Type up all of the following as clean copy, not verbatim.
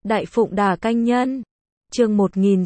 Đại Phụng Đà Canh Nhân. Chương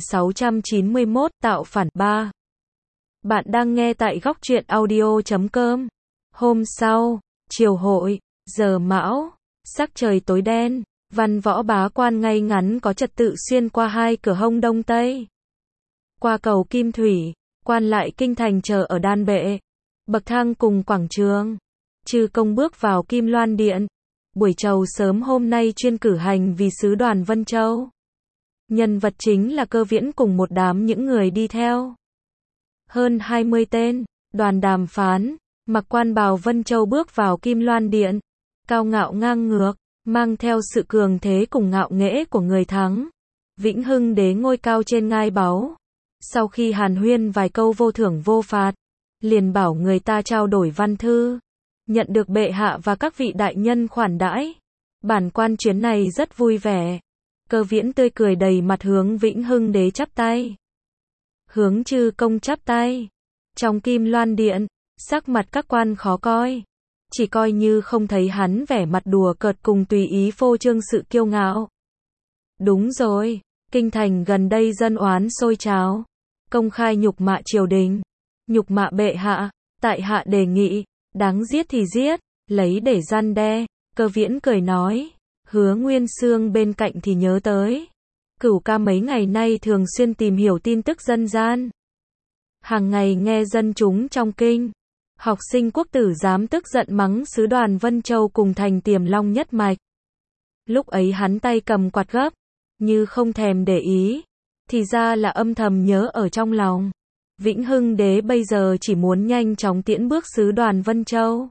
1691 Tạo phản 3. Bạn đang nghe tại góc truyện audio.com. Hôm sau, chiều hội, giờ mão, sắc trời tối đen, văn võ bá quan ngay ngắn có trật tự xuyên qua hai cửa hông đông tây. Qua cầu Kim Thủy, quan lại kinh thành chờ ở đan bệ, bậc thang cùng quảng trường. Chư công bước vào Kim Loan Điện. Buổi chầu sớm hôm nay chuyên cử hành vì sứ đoàn Vân Châu. Nhân vật chính là Cơ Viễn cùng một đám những người đi theo. Hơn 20 tên, đoàn đàm phán, mặc quan bào Vân Châu bước vào Kim Loan Điện. Cao ngạo ngang ngược, mang theo sự cường thế cùng ngạo nghễ của người thắng. Vĩnh Hưng Đế ngôi cao trên ngai báu. Sau khi hàn huyên vài câu vô thưởng vô phạt, liền bảo người ta trao đổi văn thư. Nhận được bệ hạ và các vị đại nhân khoản đãi. Bản quan chuyến này rất vui vẻ. Cơ Viễn tươi cười đầy mặt hướng Vĩnh Hưng Đế chắp tay. Hướng chư công chắp tay. Trong Kim Loan Điện, sắc mặt các quan khó coi. Chỉ coi như không thấy hắn vẻ mặt đùa cợt cùng tùy ý phô trương sự kiêu ngạo. Đúng rồi, kinh thành gần đây dân oán sôi trào. Công khai nhục mạ triều đình. Nhục mạ bệ hạ, tại hạ đề nghị. Đáng giết thì giết, lấy để răn đe. Cơ Viễn cười nói. Hứa Nguyên Xương bên cạnh thì nhớ tới. Cửu ca mấy ngày nay thường xuyên tìm hiểu tin tức dân gian. Hàng ngày nghe dân chúng trong kinh. Học sinh quốc tử giám tức giận mắng sứ đoàn Vân Châu cùng thành Tiềm Long nhất mạch. Lúc ấy hắn tay cầm quạt gấp, như không thèm để ý. Thì ra là âm thầm nhớ ở trong lòng. Vĩnh Hưng Đế bây giờ chỉ muốn nhanh chóng tiễn bước sứ đoàn Vân Châu.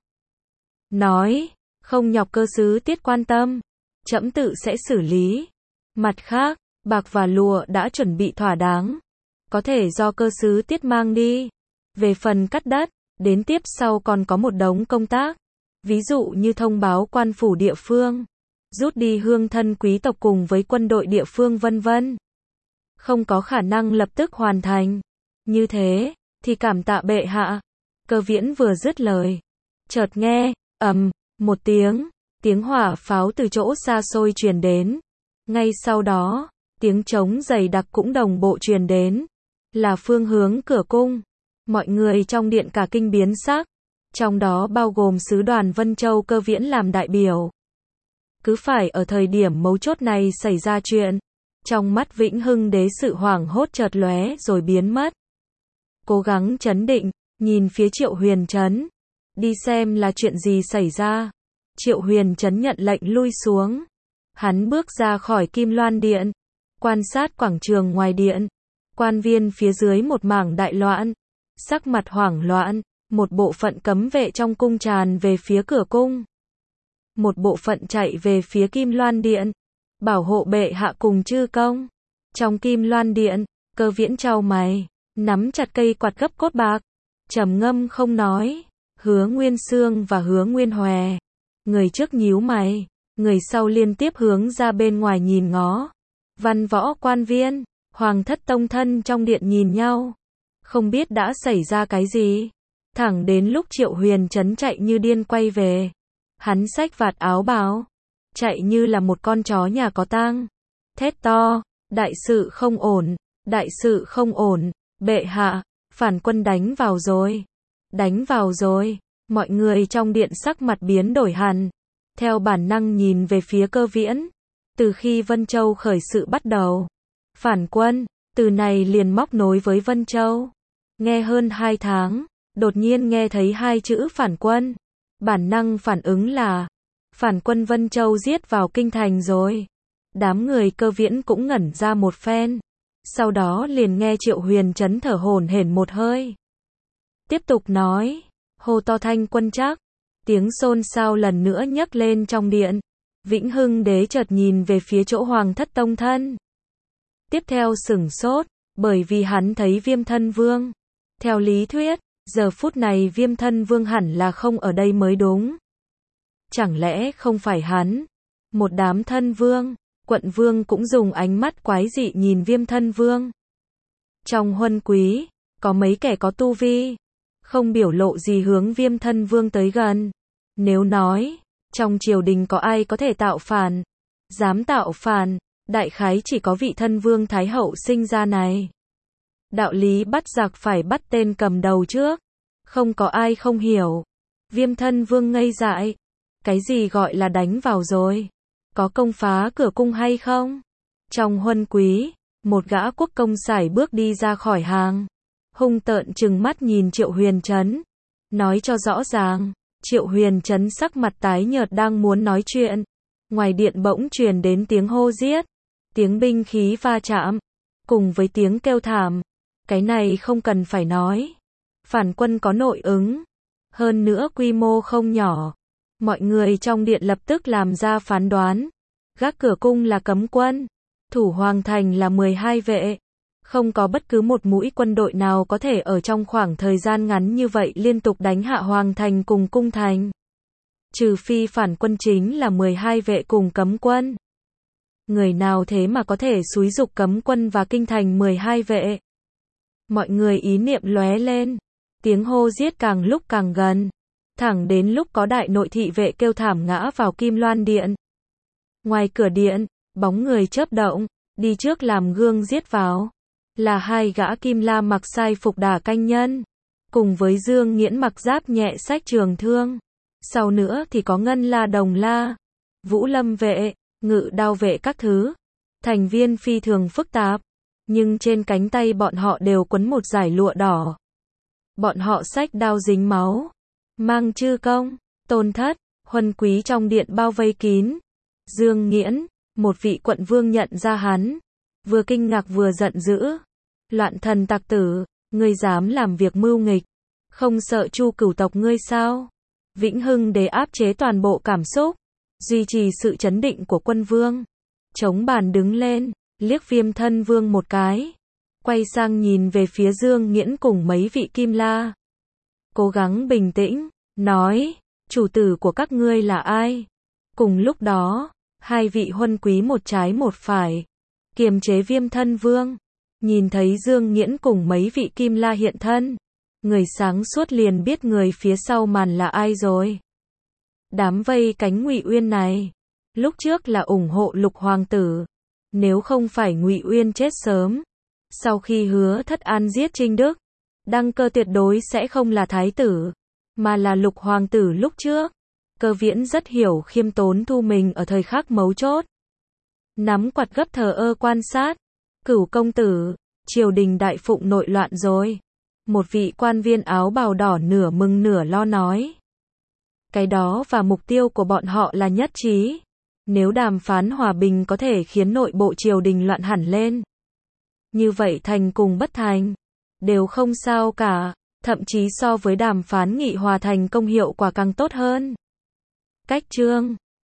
Nói, không nhọc cơ sứ tiết quan tâm, trẫm tự sẽ xử lý. Mặt khác, bạc và lụa đã chuẩn bị thỏa đáng, có thể do cơ sứ tiết mang đi. Về phần cắt đất, đến tiếp sau còn có một đống công tác. Ví dụ như thông báo quan phủ địa phương, rút đi hương thân quý tộc cùng với quân đội địa phương vân vân. Không có khả năng lập tức hoàn thành. Như thế, thì cảm tạ bệ hạ. Cơ Viễn vừa dứt lời, chợt nghe, một tiếng hỏa pháo từ chỗ xa xôi truyền đến. Ngay sau đó, tiếng trống dày đặc cũng đồng bộ truyền đến. Là phương hướng cửa cung. Mọi người trong điện cả kinh biến sắc. Trong đó bao gồm sứ đoàn Vân Châu Cơ Viễn làm đại biểu. Cứ phải ở thời điểm mấu chốt này xảy ra chuyện. Trong mắt Vĩnh Hưng Đế sự hoảng hốt chợt lóe rồi biến mất. Cố gắng trấn định, nhìn phía Triệu Huyền Trấn. Đi xem là chuyện gì xảy ra. Triệu Huyền Trấn nhận lệnh lui xuống. Hắn bước ra khỏi Kim Loan Điện. Quan sát quảng trường ngoài điện. Quan viên phía dưới một mảng đại loạn. Sắc mặt hoảng loạn. Một bộ phận cấm vệ trong cung tràn về phía cửa cung. Một bộ phận chạy về phía Kim Loan Điện. Bảo hộ bệ hạ cùng chư công. Trong Kim Loan Điện, Cơ Viễn chau mày. Nắm chặt cây quạt gấp cốt bạc, trầm ngâm không nói. Hứa Nguyên Xương và Hứa Nguyên Hòe, người trước nhíu mày, người sau liên tiếp hướng ra bên ngoài nhìn ngó. Văn võ quan viên, hoàng thất tông thân trong điện nhìn nhau, không biết đã xảy ra cái gì. Thẳng đến lúc Triệu Huyền Trấn chạy như điên quay về, hắn xách vạt áo bào, chạy như là một con chó nhà có tang, thét to, đại sự không ổn, đại sự không ổn. Bệ hạ, phản quân đánh vào rồi. Đánh vào rồi. Mọi người trong điện sắc mặt biến đổi hẳn. Theo bản năng nhìn về phía Cơ Viễn. Từ khi Vân Châu khởi sự bắt đầu. Phản quân, từ này liền móc nối với Vân Châu. Nghe hơn 2 tháng, đột nhiên nghe thấy hai chữ phản quân. Bản năng phản ứng là, phản quân Vân Châu giết vào kinh thành rồi. Đám người Cơ Viễn cũng ngẩn ra một phen. Sau đó liền nghe Triệu Huyền Trấn thở hổn hển một hơi. Tiếp tục nói, hô to thanh quân chắc. Tiếng xôn xao lần nữa nhấc lên trong điện. Vĩnh Hưng Đế chợt nhìn về phía chỗ hoàng thất tông thân. Tiếp theo sửng sốt, bởi vì hắn thấy Viêm Thân Vương. Theo lý thuyết, giờ phút này Viêm Thân Vương hẳn là không ở đây mới đúng. Chẳng lẽ không phải hắn? Một đám thân vương. Quận vương cũng dùng ánh mắt quái dị nhìn Viêm Thân Vương. Trong huân quý, có mấy kẻ có tu vi, không biểu lộ gì hướng Viêm Thân Vương tới gần. Nếu nói, trong triều đình có ai có thể tạo phản, dám tạo phản, Đại khái chỉ có vị thân vương Thái Hậu sinh ra này. Đạo lý bắt giặc phải bắt tên cầm đầu trước. Không có ai không hiểu. Viêm thân vương ngây dại. Cái gì gọi là đánh vào rồi? Có công phá cửa cung hay không? Trong huân quý, một gã quốc công sải bước đi ra khỏi hàng. Hung tợn trừng mắt nhìn Triệu Huyền Trấn. Nói cho rõ ràng. Triệu Huyền Trấn sắc mặt tái nhợt đang muốn nói chuyện. Ngoài điện bỗng truyền đến tiếng hô giết. Tiếng binh khí va chạm. Cùng với tiếng kêu thảm. Cái này không cần phải nói. Phản quân có nội ứng. Hơn nữa quy mô không nhỏ. Mọi người trong điện lập tức làm ra phán đoán. Gác cửa cung là cấm quân. Thủ hoàng thành là 12 vệ. Không có bất cứ một mũi quân đội nào có thể ở trong khoảng thời gian ngắn như vậy liên tục đánh hạ hoàng thành cùng cung thành. Trừ phi phản quân chính là 12 vệ cùng cấm quân. Người nào thế mà có thể xúi giục cấm quân và kinh thành 12 vệ? Mọi người ý niệm lóe lên. Tiếng hô giết càng lúc càng gần. Thẳng đến lúc có đại nội thị vệ kêu thảm ngã vào Kim Loan Điện. Ngoài cửa điện, bóng người chớp động, đi trước làm gương giết vào. Là hai gã Kim La mặc sai phục đả canh nhân. Cùng với Dương Nghiễn mặc giáp nhẹ xách trường thương. Sau nữa thì có Ngân La Đồng La, Vũ Lâm vệ, Ngự Đao vệ các thứ. Thành viên phi thường phức tạp. Nhưng trên cánh tay bọn họ đều quấn một dải lụa đỏ. Bọn họ xách đao dính máu. Mang chư công, tôn thất, huân quý trong điện bao vây kín. Dương Nghiễn, một vị quận vương nhận ra hắn. Vừa kinh ngạc vừa giận dữ. Loạn thần tặc tử, ngươi dám làm việc mưu nghịch. Không sợ Chu cửu tộc ngươi sao? Vĩnh Hưng để áp chế toàn bộ cảm xúc. Duy trì sự trấn định của quân vương. Chống bàn đứng lên, liếc Viêm thân vương một cái. Quay sang nhìn về phía Dương Nghiễn cùng mấy vị Kim La. Cố gắng bình tĩnh, nói, chủ tử của các ngươi là ai? Cùng lúc đó, hai vị huân quý một trái một phải. Kiềm chế Viêm thân vương. Nhìn thấy Dương Nghiễn cùng mấy vị Kim La hiện thân. Người sáng suốt liền biết người phía sau màn là ai rồi. Đám vây cánh Ngụy Uyên này. Lúc trước là ủng hộ Lục Hoàng tử. Nếu không phải Ngụy Uyên chết sớm. Sau khi Hứa Thất An giết Trinh Đức. Đăng cơ tuyệt đối sẽ không là thái tử. Mà là Lục Hoàng tử lúc trước. Cơ Viễn rất hiểu khiêm tốn thu mình ở thời khắc mấu chốt. Nắm quạt gấp thờ ơ quan sát. Cửu công tử, triều đình đại phụng nội loạn rồi. Một vị quan viên áo bào đỏ nửa mừng nửa lo nói. Cái đó và mục tiêu của bọn họ là nhất trí. Nếu đàm phán hòa bình có thể khiến nội bộ triều đình loạn hẳn lên. Như vậy thành cùng bất thành. Đều không sao cả. Thậm chí so với đàm phán nghị hòa thành công hiệu quả càng tốt hơn. Cách chương